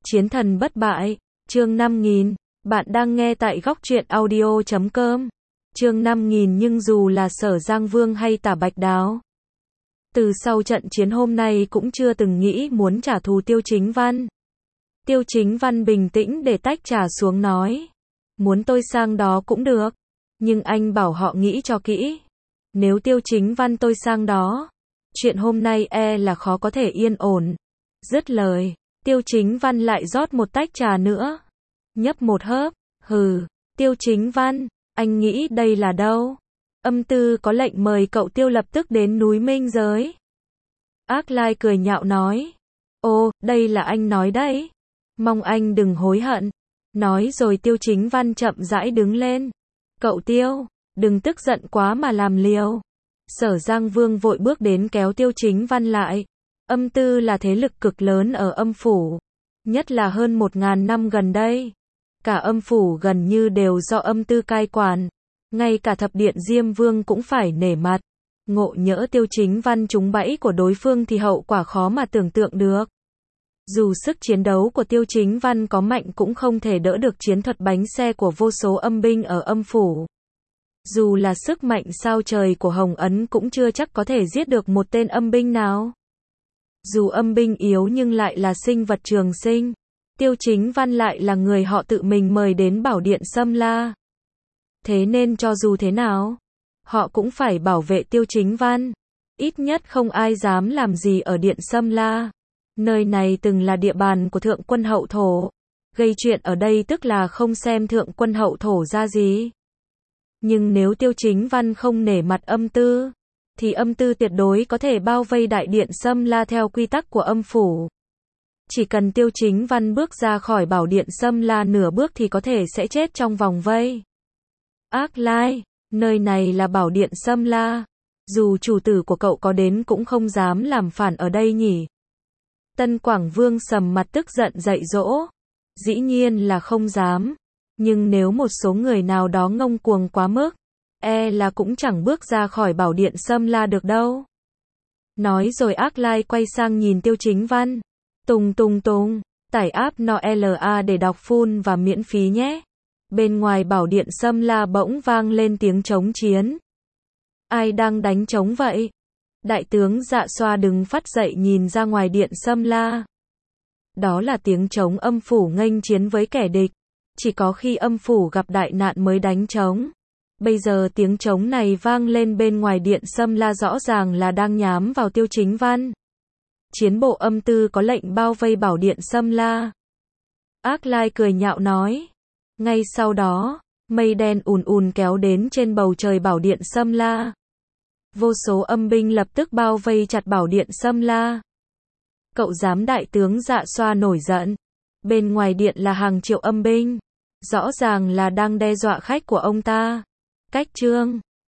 Chiến thần bất bại, chương 5000, bạn đang nghe tại góc truyện audio.com. Chương 5000 nhưng dù là Sở Giang Vương hay Tả Bạch Đáo, từ sau trận chiến hôm nay cũng chưa từng nghĩ muốn trả thù Tiêu Chính Văn. Tiêu Chính Văn bình tĩnh để tách trà xuống nói, muốn tôi sang đó cũng được, nhưng anh bảo họ nghĩ cho kỹ. Nếu Tiêu Chính Văn tôi sang đó, chuyện hôm nay là khó có thể yên ổn. Dứt lời, Tiêu Chính Văn lại rót một tách trà nữa. Nhấp một hớp, hừ, Tiêu Chính Văn, anh nghĩ đây là đâu? Âm tư có lệnh mời cậu Tiêu lập tức đến núi Minh Giới. Ác Lai cười nhạo nói, ô, đây là anh nói đấy. Mong anh đừng hối hận. Nói rồi Tiêu Chính Văn chậm rãi đứng lên. Cậu Tiêu, đừng tức giận quá mà làm liều. Sở Giang Vương vội bước đến kéo Tiêu Chính Văn lại. Âm tư là thế lực cực lớn ở âm phủ, nhất là hơn 1000 năm gần đây. Cả âm phủ gần như đều do âm tư cai quản, ngay cả thập điện Diêm Vương cũng phải nể mặt. Ngộ nhỡ Tiêu Chính Văn trúng bẫy của đối phương thì hậu quả khó mà tưởng tượng được. Dù sức chiến đấu của Tiêu Chính Văn có mạnh cũng không thể đỡ được chiến thuật bánh xe của vô số âm binh ở âm phủ. Dù là sức mạnh sao trời của Hồng Ấn cũng chưa chắc có thể giết được một tên âm binh nào. Dù âm binh yếu nhưng lại là sinh vật trường sinh. Tiêu Chính Văn lại là người họ tự mình mời đến Bảo Điện Sâm La. Thế nên cho dù thế nào, họ cũng phải bảo vệ Tiêu Chính Văn. Ít nhất không ai dám làm gì ở Điện Sâm La. Nơi này từng là địa bàn của Thượng Quân Hậu Thổ. Gây chuyện ở đây tức là không xem Thượng Quân Hậu Thổ ra gì. Nhưng nếu Tiêu Chính Văn không nể mặt âm tư, thì âm tư tuyệt đối có thể bao vây đại điện Sâm La theo quy tắc của âm phủ. Chỉ cần Tiêu Chính Văn bước ra khỏi bảo điện Sâm La nửa bước thì có thể sẽ chết trong vòng vây. Ác Lai, nơi này là bảo điện Sâm La. Dù chủ tử của cậu có đến cũng không dám làm phản ở đây nhỉ. Tân Quảng Vương sầm mặt tức giận dạy dỗ. Dĩ nhiên là không dám. Nhưng nếu một số người nào đó ngông cuồng quá mức, là cũng chẳng bước ra khỏi bảo điện Sâm La được đâu. Nói rồi Ác Lai quay sang nhìn Tiêu Chính Văn. Tùng tùng tùng, tải app NOLA để đọc full và miễn phí nhé. Bên ngoài bảo điện Sâm La bỗng vang lên tiếng trống chiến. Ai đang đánh trống vậy? Đại tướng Dạ Xoa đứng phắt dậy nhìn ra ngoài điện Sâm La. Đó là tiếng trống âm phủ nghênh chiến với kẻ địch. Chỉ có khi âm phủ gặp đại nạn mới đánh trống. Bây giờ tiếng trống này vang lên bên ngoài điện Sâm La rõ ràng là đang nhắm vào Tiêu Chính Văn. Chiến bộ âm tư có lệnh bao vây bảo điện Sâm La. Ác Lai cười nhạo nói. Ngay sau đó, mây đen ùn ùn kéo đến trên bầu trời bảo điện Sâm La. Vô số âm binh lập tức bao vây chặt bảo điện Sâm La. Cậu dám? Đại tướng Dạ Xoa nổi giận. Bên ngoài điện là hàng triệu âm binh. Rõ ràng là đang đe dọa khách của ông ta. Cách chương